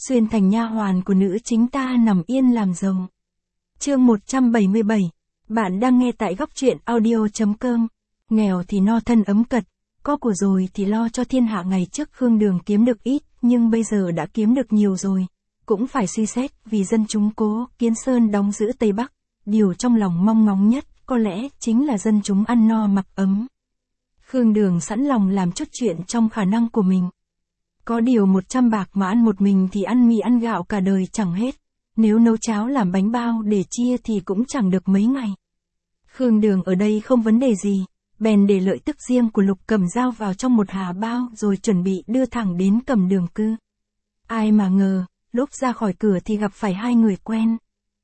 xuyên thành nha hoàn của nữ chính ta nằm yên làm giàu. Chương 177. Bạn đang nghe tại góc truyện audio.com. Nghèo thì no thân ấm cật, có của rồi thì lo cho thiên hạ. Ngày trước Khương Đường kiếm được ít, nhưng bây giờ đã kiếm được nhiều rồi. Cũng phải suy xét vì dân chúng Cố Kiến Sơn đóng giữ Tây Bắc. Điều trong lòng mong ngóng nhất có lẽ chính là dân chúng ăn no mặc ấm. Khương Đường sẵn lòng làm chút chuyện trong khả năng của mình. Có điều 100 bạc mà ăn một mình thì ăn mì ăn gạo cả đời chẳng hết. Nếu nấu cháo làm bánh bao để chia thì cũng chẳng được mấy ngày. Khương Đường ở đây không vấn đề gì, bèn để lợi tức riêng của Lục Cầm Dao vào trong một hà bao rồi chuẩn bị đưa thẳng đến Cầm Đường cư. Ai mà ngờ, lúc ra khỏi cửa thì gặp phải hai người quen.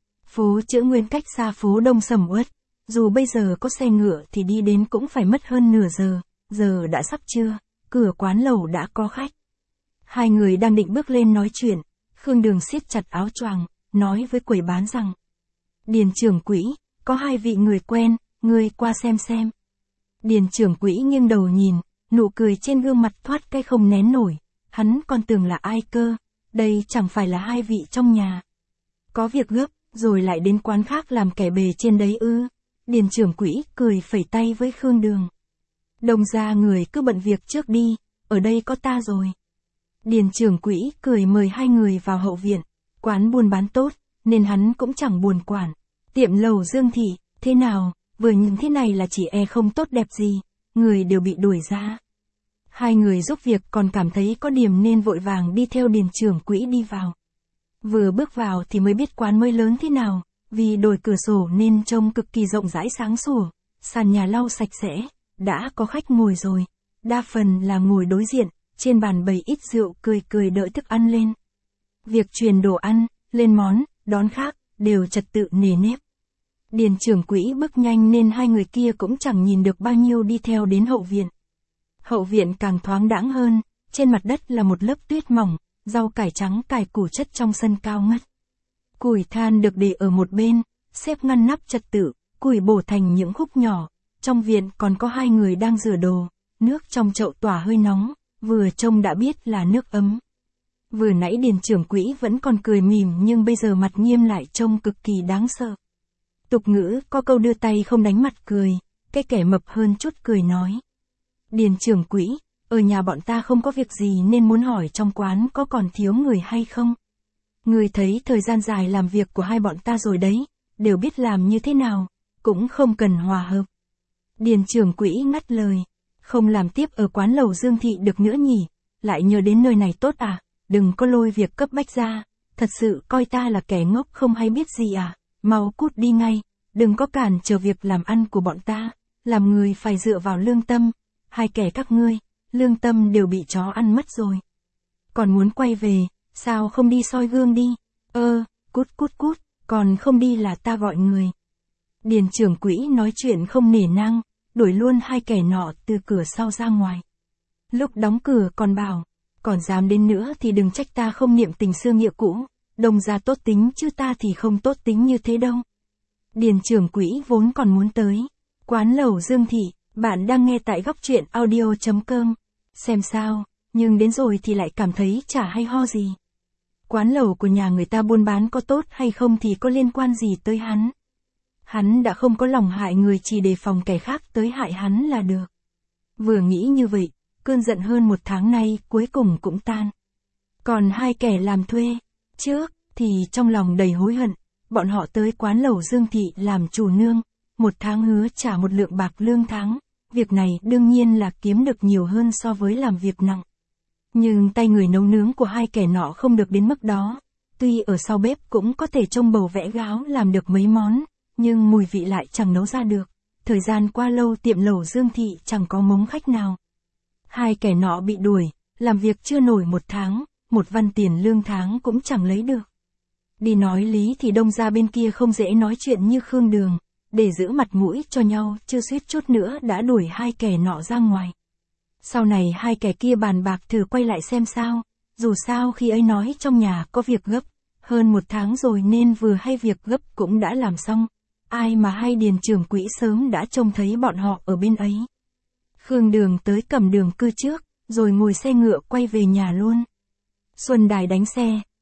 Phố Chữ Nguyên cách xa phố đông sầm uất, dù bây giờ có xe ngựa thì đi đến cũng phải mất hơn nửa giờ, giờ đã sắp trưa, cửa quán lẩu đã có khách. Hai người đang định bước lên nói chuyện, Khương Đường siết chặt áo choàng, nói với quầy bán rằng: Điền trưởng quỹ, có hai vị người quen, ngươi qua xem. Điền trưởng quỹ nghiêng đầu nhìn, nụ cười trên gương mặt thoát cái không nén nổi, hắn còn tưởng là ai cơ, đây chẳng phải là hai vị trong nhà. Có việc gấp, rồi lại đến quán khác làm kẻ bề trên đấy ư? Điền trưởng quỹ cười phẩy tay với Khương Đường. Đồng ra người cứ bận việc trước đi, ở đây có ta rồi. Điền trưởng quỹ cười mời hai người vào hậu viện, quán buôn bán tốt, nên hắn cũng chẳng buồn quản. Tiệm lầu Dương Thị, thế nào, vừa nhìn thế này là chỉ e không tốt đẹp gì, người đều bị đuổi ra. Hai người giúp việc còn cảm thấy có điểm nên vội vàng đi theo điền trưởng quỹ đi vào. Vừa bước vào thì mới biết quán mới lớn thế nào, vì đổi cửa sổ nên trông cực kỳ rộng rãi sáng sủa, sàn nhà lau sạch sẽ, đã có khách ngồi rồi, đa phần là ngồi đối diện, trên bàn bày ít rượu cười đợi thức ăn lên. Việc truyền đồ ăn, lên món, đón khác, đều trật tự nề nếp. Điền trưởng quỹ bước nhanh nên hai người kia cũng chẳng nhìn được bao nhiêu đi theo đến hậu viện. Hậu viện càng thoáng đãng hơn, trên mặt đất là một lớp tuyết mỏng, rau cải trắng cải củ chất trong sân cao ngất. Củi than được để ở một bên, xếp ngăn nắp trật tự, củi bổ thành những khúc nhỏ. Trong viện còn có hai người đang rửa đồ, nước trong chậu tỏa hơi nóng, vừa trông đã biết là nước ấm. Vừa nãy điền trưởng quỹ vẫn còn cười mỉm nhưng bây giờ mặt nghiêm lại trông cực kỳ đáng sợ. Tục ngữ có câu đưa tay không đánh mặt cười, cái kẻ mập hơn chút cười nói: Điền trưởng quỹ, ở nhà bọn ta không có việc gì nên muốn hỏi trong quán có còn thiếu người hay không? Người thấy thời gian dài làm việc của hai bọn ta rồi đấy, đều biết làm như thế nào, cũng không cần hòa hợp. Điền trưởng quỹ ngắt lời: Không làm tiếp ở quán lẩu Dương Thị được nữa nhỉ, lại nhớ đến nơi này tốt à, đừng có lôi việc cấp bách ra, thật sự coi ta là kẻ ngốc không hay biết gì à, mau cút đi ngay, đừng có cản trở việc làm ăn của bọn ta, làm người phải dựa vào lương tâm, hai kẻ các ngươi, lương tâm đều bị chó ăn mất rồi. Còn muốn quay về, sao không đi soi gương đi, cút, còn không đi là ta gọi người. Điền trưởng quỹ nói chuyện không nể nang, đuổi luôn hai kẻ nọ từ cửa sau ra ngoài. Lúc đóng cửa còn bảo: Còn dám đến nữa thì đừng trách ta không niệm tình xưa nghĩa cũ, đồng ra tốt tính chứ ta thì không tốt tính như thế đâu. Điền trưởng quỹ vốn còn muốn tới quán lẩu Dương Thị, bạn đang nghe tại góc truyện audio.com, xem sao, nhưng đến rồi thì lại cảm thấy chả hay ho gì. Quán lẩu của nhà người ta buôn bán có tốt hay không thì có liên quan gì tới hắn. Hắn đã không có lòng hại người chỉ đề phòng kẻ khác tới hại hắn là được. Vừa nghĩ như vậy, cơn giận hơn một tháng nay cuối cùng cũng tan. Còn hai kẻ làm thuê trước thì trong lòng đầy hối hận, bọn họ tới quán lẩu Dương Thị làm chủ nương, một tháng hứa trả 1 lượng bạc lương tháng, việc này đương nhiên là kiếm được nhiều hơn so với làm việc nặng. Nhưng tay người nấu nướng của hai kẻ nọ không được đến mức đó, tuy ở sau bếp cũng có thể trông bầu vẽ gáo làm được mấy món, nhưng mùi vị lại chẳng nấu ra được, thời gian qua lâu tiệm lẩu Dương Thị chẳng có mống khách nào. Hai kẻ nọ bị đuổi, làm việc chưa nổi 1 tháng, 1 văn tiền lương tháng cũng chẳng lấy được. Đi nói lý thì đông ra bên kia không dễ nói chuyện như Khương Đường, để giữ mặt mũi cho nhau chưa suýt chút nữa đã đuổi hai kẻ nọ ra ngoài. Sau này hai kẻ kia bàn bạc thử quay lại xem sao, dù sao khi ấy nói trong nhà có việc gấp, hơn 1 tháng rồi nên vừa hay việc gấp cũng đã làm xong, ai mà hay điền trưởng quỹ sớm đã trông thấy bọn họ ở bên ấy. Khương Đường tới Cẩm Đường cư trước, rồi ngồi xe ngựa quay về nhà luôn. Xuân Đài đánh xe,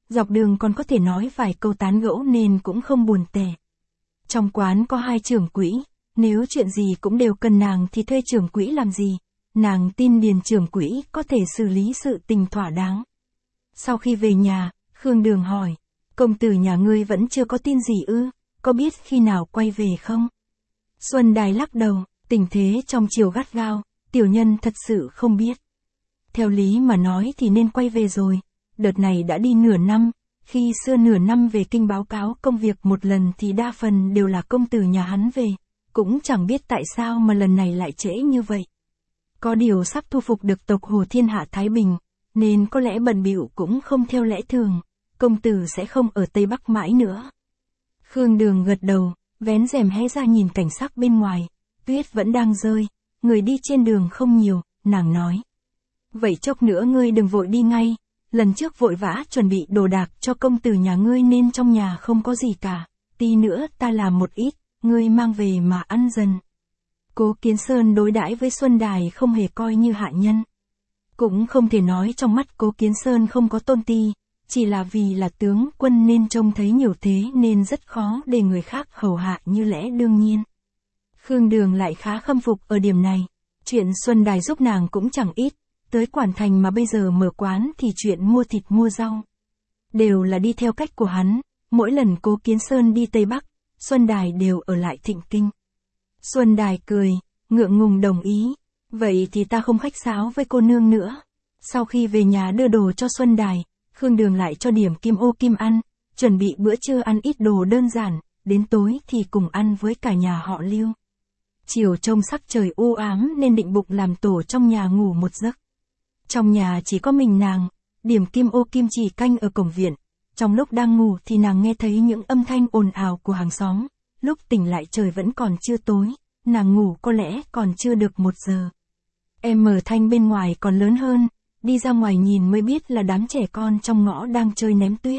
dọc đường còn có thể nói vài câu tán gẫu nên cũng không buồn tẻ. Trong quán có 2 trưởng quỹ, nếu chuyện gì cũng đều cần nàng thì thuê trưởng quỹ làm gì, nàng tin Điền trưởng quỹ có thể xử lý sự tình thỏa đáng. Sau khi về nhà, Khương Đường hỏi, công tử nhà ngươi vẫn chưa có tin gì ư, có biết khi nào quay về không? Xuân Đài lắc đầu, tình thế trong chiều gắt gao, tiểu nhân thật sự không biết. Theo lý mà nói thì nên quay về rồi, đợt này đã đi nửa năm, khi xưa nửa năm về kinh báo cáo công việc một lần thì đa phần đều là công tử nhà hắn về, cũng chẳng biết tại sao mà lần này lại trễ như vậy. Có điều sắp thu phục được tộc Hồ Thiên Hạ Thái Bình, nên có lẽ bận bịu cũng không theo lẽ thường, công tử sẽ không ở Tây Bắc mãi nữa. Khương Đường gật đầu, vén rèm hé ra nhìn cảnh sắc bên ngoài, tuyết vẫn đang rơi, người đi trên đường không nhiều, nàng nói. Vậy chốc nữa ngươi đừng vội đi ngay, lần trước vội vã chuẩn bị đồ đạc cho công tử nhà ngươi nên trong nhà không có gì cả, tí nữa ta làm một ít, ngươi mang về mà ăn dần. Cố Kiến Sơn đối đãi với Xuân Đài không hề coi như hạ nhân. Cũng không thể nói trong mắt Cố Kiến Sơn không có tôn ti, chỉ là vì là tướng quân nên trông thấy nhiều thế nên rất khó để người khác hầu hạ như lẽ đương nhiên. Khương Đường lại khá khâm phục ở điểm này, chuyện Xuân Đài giúp nàng cũng chẳng ít, tới Quản Thành mà bây giờ mở quán thì chuyện mua thịt mua rau. Đều là đi theo cách của hắn, mỗi lần Cố Kiến Sơn đi Tây Bắc, Xuân Đài đều ở lại Thịnh Kinh. Xuân Đài cười, ngượng ngùng đồng ý, vậy thì ta không khách sáo với cô nương nữa. Sau khi về nhà đưa đồ cho Xuân Đài, Khương Đường lại cho điểm Kim Ô Kim ăn, chuẩn bị bữa trưa ăn ít đồ đơn giản, đến tối thì cùng ăn với cả nhà họ Lưu. Chiều trông sắc trời u ám nên định bụng làm tổ trong nhà ngủ một giấc. Trong nhà chỉ có mình nàng, điểm Kim Ô Kim chỉ canh ở cổng viện. Trong lúc đang ngủ thì nàng nghe thấy những âm thanh ồn ào của hàng xóm, lúc tỉnh lại trời vẫn còn chưa tối, nàng ngủ có lẽ còn chưa được 1 giờ. Em mở thanh bên ngoài còn lớn hơn, đi ra ngoài nhìn mới biết là đám trẻ con trong ngõ đang chơi ném tuyết.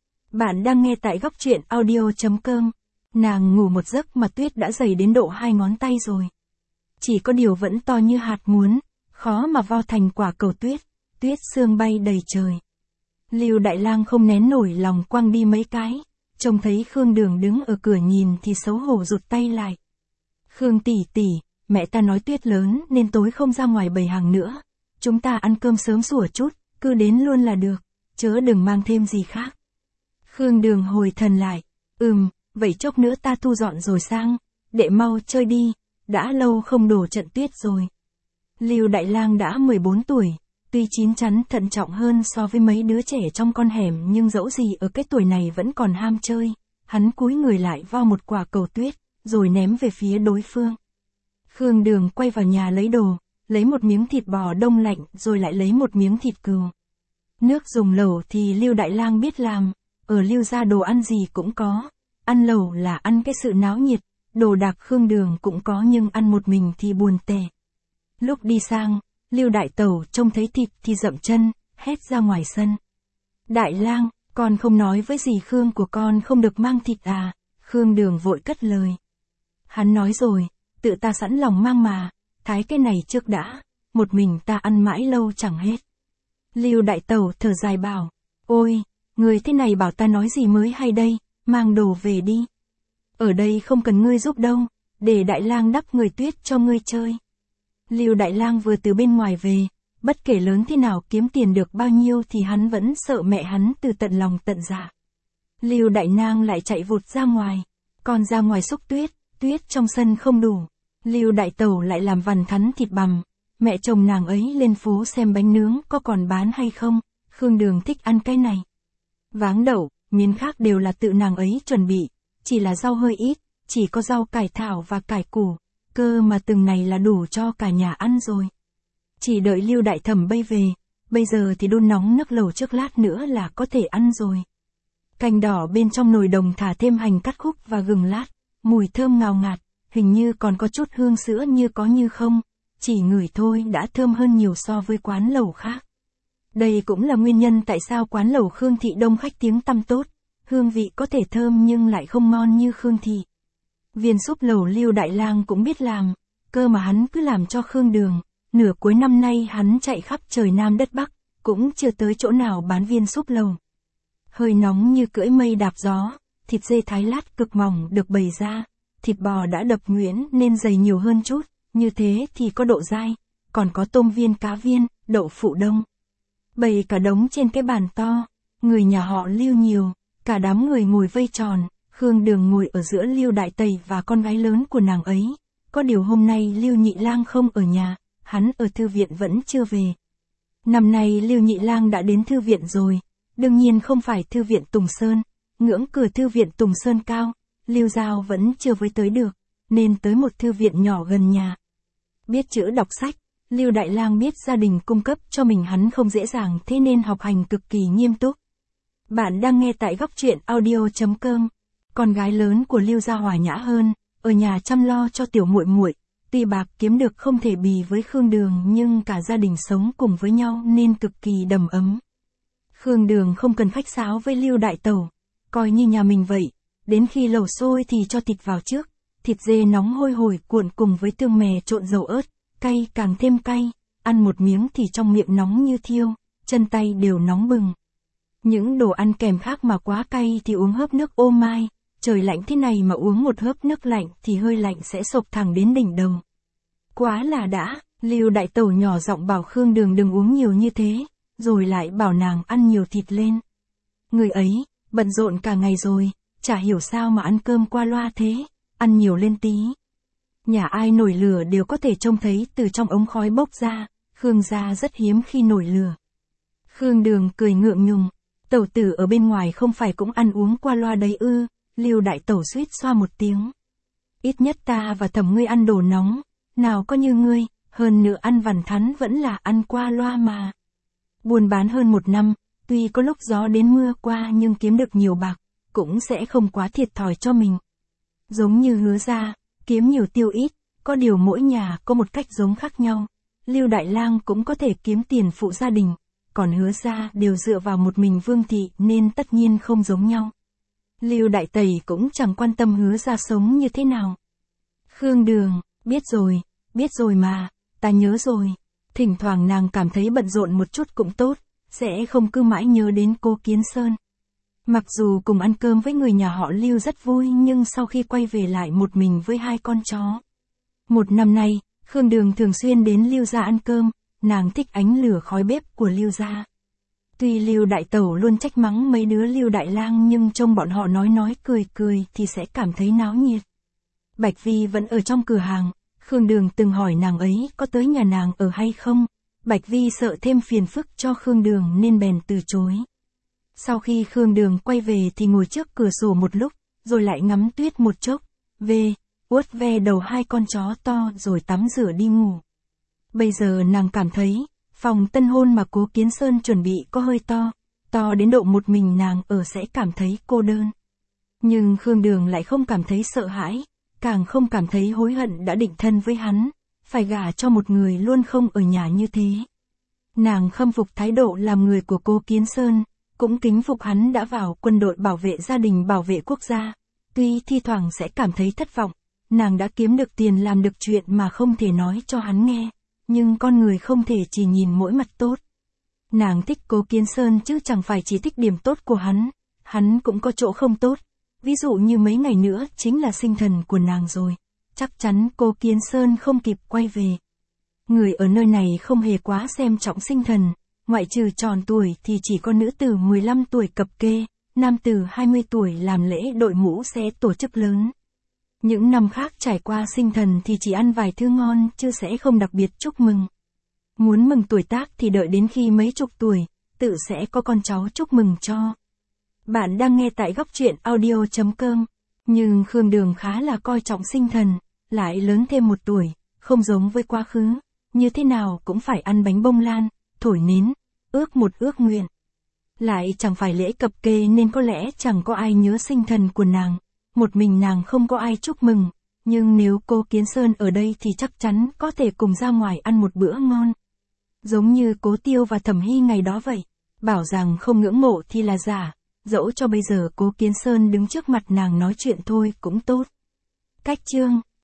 Bạn đang nghe tại góc truyện audio.com. Nàng ngủ một giấc mà tuyết đã dày đến độ 2 ngón tay rồi. Chỉ có điều vẫn to như hạt muốn, khó mà vo thành quả cầu tuyết, tuyết sương bay đầy trời. Lưu Đại Lang không nén nổi lòng quăng đi mấy cái, trông thấy Khương Đường đứng ở cửa nhìn thì xấu hổ rụt tay lại. Khương tỷ tỷ, mẹ ta nói tuyết lớn nên tối không ra ngoài bày hàng nữa, chúng ta ăn cơm sớm sủa chút, cứ đến luôn là được, chớ đừng mang thêm gì khác. Khương Đường hồi thần lại, vậy chốc nữa ta thu dọn rồi sang, đệ mau chơi đi, đã lâu không đổ trận tuyết rồi. Lưu Đại Lang đã 14 tuổi, tuy chín chắn thận trọng hơn so với mấy đứa trẻ trong con hẻm nhưng dẫu gì ở cái tuổi này vẫn còn ham chơi, hắn cúi người lại vo một quả cầu tuyết, rồi ném về phía đối phương. Khương Đường quay vào nhà lấy đồ, lấy một miếng thịt bò đông lạnh rồi lại lấy một miếng thịt cừu. Nước dùng lẩu thì Lưu Đại Lang biết làm, ở Lưu gia đồ ăn gì cũng có, ăn lẩu là ăn cái sự náo nhiệt, đồ đạc Khương Đường cũng có nhưng ăn một mình thì buồn tẻ. Lúc đi sang, Lưu Đại Tẩu trông thấy thịt thì dậm chân, hét ra ngoài sân. Đại Lang, con không nói với dì Khương của con không được mang thịt à? Khương Đường vội cất lời. Hắn nói rồi, tự ta sẵn lòng mang mà, thái cái này trước đã, một mình ta ăn mãi lâu chẳng hết. Lưu Đại Tẩu thở dài bảo, ôi, người thế này bảo ta nói gì mới hay đây, mang đồ về đi. Ở đây không cần ngươi giúp đâu, để Đại Lang đắp người tuyết cho ngươi chơi. Lưu Đại Lang vừa từ bên ngoài về, bất kể lớn thế nào kiếm tiền được bao nhiêu thì hắn vẫn sợ mẹ hắn từ tận lòng tận dạ. Lưu Đại Nang lại chạy vụt ra ngoài, còn ra ngoài xúc tuyết, tuyết trong sân không đủ. Lưu Đại Tẩu lại làm vằn thắn thịt bằm, mẹ chồng nàng ấy lên phố xem bánh nướng có còn bán hay không, Khương Đường thích ăn cái này. Váng đậu, miến khác đều là tự nàng ấy chuẩn bị, chỉ là rau hơi ít, chỉ có rau cải thảo và cải củ, cơ mà từng này là đủ cho cả nhà ăn rồi. Chỉ đợi Lưu Đại Thẩm bay về, bây giờ thì đun nóng nước lẩu trước lát nữa là có thể ăn rồi. Canh đỏ bên trong nồi đồng thả thêm hành cắt khúc và gừng lát, mùi thơm ngào ngạt, hình như còn có chút hương sữa như có như không, chỉ ngửi thôi đã thơm hơn nhiều so với quán lẩu khác. Đây cũng là nguyên nhân tại sao quán lẩu Khương Thị đông khách tiếng tăm tốt, hương vị có thể thơm nhưng lại không ngon như Khương Thị. Viên súp lẩu Lưu Đại Lang cũng biết làm, cơ mà hắn cứ làm cho Khương Đường, nửa cuối năm nay hắn chạy khắp trời Nam đất Bắc, cũng chưa tới chỗ nào bán viên súp lẩu. hơi nóng như cưỡi mây đạp gió, thịt dê thái lát cực mỏng được bày ra, thịt bò đã đập nhuyễn nên dày nhiều hơn chút, như thế thì có độ dai, còn có tôm viên cá viên, đậu phụ đông. Bày cả đống trên cái bàn to, người nhà họ Lưu nhiều, cả đám người ngồi vây tròn, Khương Đường ngồi ở giữa Lưu Đại Tẩy và con gái lớn của nàng ấy. Có điều hôm nay Lưu Nhị Lang không ở nhà, hắn ở thư viện vẫn chưa về. Năm nay Lưu Nhị Lang đã đến thư viện rồi, đương nhiên không phải thư viện Tùng Sơn, ngưỡng cửa thư viện Tùng Sơn cao, Lưu Giao vẫn chưa với tới được, nên tới một thư viện nhỏ gần nhà. Biết chữ đọc sách, Lưu Đại Lang biết gia đình cung cấp cho mình hắn không dễ dàng, thế nên học hành cực kỳ nghiêm túc. Bạn đang nghe tại góc truyện audio.com. Con gái lớn của Lưu gia hòa nhã hơn, ở nhà chăm lo cho tiểu muội muội, tuy bạc kiếm được không thể bì với Khương Đường nhưng cả gia đình sống cùng với nhau nên cực kỳ đầm ấm. Khương Đường không cần khách sáo với Lưu Đại Tẩu, coi như nhà mình vậy, đến khi lẩu sôi thì cho thịt vào trước, thịt dê nóng hôi hổi cuộn cùng với tương mè trộn dầu ớt, cay càng thêm cay, ăn một miếng thì trong miệng nóng như thiêu, chân tay đều nóng bừng. Những đồ ăn kèm khác mà quá cay thì uống hớp nước ô mai, trời lạnh thế này mà uống một hớp nước lạnh thì hơi lạnh sẽ sộc thẳng đến đỉnh đầu. Quá là đã, Lưu Đại Tẩu nhỏ giọng bảo Khương Đường đừng uống nhiều như thế, rồi lại bảo nàng ăn nhiều thịt lên. Người ấy, bận rộn cả ngày rồi, chả hiểu sao mà ăn cơm qua loa thế, ăn nhiều lên tí. Nhà ai nổi lửa đều có thể trông thấy từ trong ống khói bốc ra, Khương gia rất hiếm khi nổi lửa. Khương Đường cười ngượng ngùng, tẩu tử ở bên ngoài không phải cũng ăn uống qua loa đấy ư, Lưu Đại Tẩu suýt xoa một tiếng. Ít nhất ta và Thẩm ngươi ăn đồ nóng, nào có như ngươi, hơn nữa ăn vằn thắn vẫn là ăn qua loa mà. Buôn bán hơn 1 năm, tuy có lúc gió đến mưa qua nhưng kiếm được nhiều bạc, cũng sẽ không quá thiệt thòi cho mình. Giống như Hứa gia, kiếm nhiều tiêu ít, có điều mỗi nhà có một cách giống khác nhau. Lưu Đại Lang cũng có thể kiếm tiền phụ gia đình, còn Hứa gia đều dựa vào một mình Vương thị nên tất nhiên không giống nhau. Lưu Đại Tẩy cũng chẳng quan tâm Hứa gia sống như thế nào. Khương Đường, biết rồi mà, ta nhớ rồi. Thỉnh thoảng nàng cảm thấy bận rộn một chút cũng tốt, sẽ không cứ mãi nhớ đến cô Kiến Sơn. Mặc dù cùng ăn cơm với người nhà họ Lưu rất vui nhưng sau khi quay về lại một mình với 2 con chó. 1 năm nay, Khương Đường thường xuyên đến Lưu gia ăn cơm, nàng thích ánh lửa khói bếp của Lưu gia. Tuy Lưu Đại Tẩu luôn trách mắng mấy đứa Lưu Đại Lang nhưng trông bọn họ nói cười thì sẽ cảm thấy náo nhiệt. Bạch Vi vẫn ở trong cửa hàng, Khương Đường từng hỏi nàng ấy có tới nhà nàng ở hay không. Bạch Vi sợ thêm phiền phức cho Khương Đường nên bèn từ chối. Sau khi Khương Đường quay về thì ngồi trước cửa sổ một lúc, rồi lại ngắm tuyết một chốc, uốt ve đầu 2 con chó to rồi tắm rửa đi ngủ. Bây giờ nàng cảm thấy, phòng tân hôn mà Cố Kiến Sơn chuẩn bị có hơi to đến độ một mình nàng ở sẽ cảm thấy cô đơn. Nhưng Khương Đường lại không cảm thấy sợ hãi, càng không cảm thấy hối hận đã định thân với hắn, phải gả cho một người luôn không ở nhà như thế. Nàng khâm phục thái độ làm người của Cố Kiến Sơn, cũng kính phục hắn đã vào quân đội bảo vệ gia đình bảo vệ quốc gia. Tuy thi thoảng sẽ cảm thấy thất vọng, nàng đã kiếm được tiền làm được chuyện mà không thể nói cho hắn nghe, nhưng con người không thể chỉ nhìn mỗi mặt tốt. Nàng thích Cố Kiến Sơn chứ chẳng phải chỉ thích điểm tốt của hắn cũng có chỗ không tốt. Ví dụ như mấy ngày nữa chính là sinh thần của nàng rồi, chắc chắn Cố Kiến Sơn không kịp quay về. Người ở nơi này không hề quá xem trọng sinh thần, ngoại trừ tròn tuổi thì chỉ có nữ tử 15 tuổi cập kê, nam tử 20 tuổi làm lễ đội mũ sẽ tổ chức lớn. Những năm khác trải qua sinh thần thì chỉ ăn vài thứ ngon chứ sẽ không đặc biệt chúc mừng. Muốn mừng tuổi tác thì đợi đến khi mấy chục tuổi, tự sẽ có con cháu chúc mừng cho. Bạn đang nghe tại góc truyện audio.com, nhưng Khương Đường khá là coi trọng sinh thần, lại lớn thêm 1 tuổi, không giống với quá khứ, như thế nào cũng phải ăn bánh bông lan, thổi nến, ước một ước nguyện. Lại chẳng phải lễ cập kê nên có lẽ chẳng có ai nhớ sinh thần của nàng, một mình nàng không có ai chúc mừng, nhưng nếu Cố Kiến Sơn ở đây thì chắc chắn có thể cùng ra ngoài ăn một bữa ngon. Giống như Cố Tiêu và Thẩm Hy ngày đó vậy, bảo rằng không ngưỡng mộ thì là giả, dẫu cho bây giờ Cố Kiến Sơn đứng trước mặt nàng nói chuyện thôi cũng tốt. Cách chương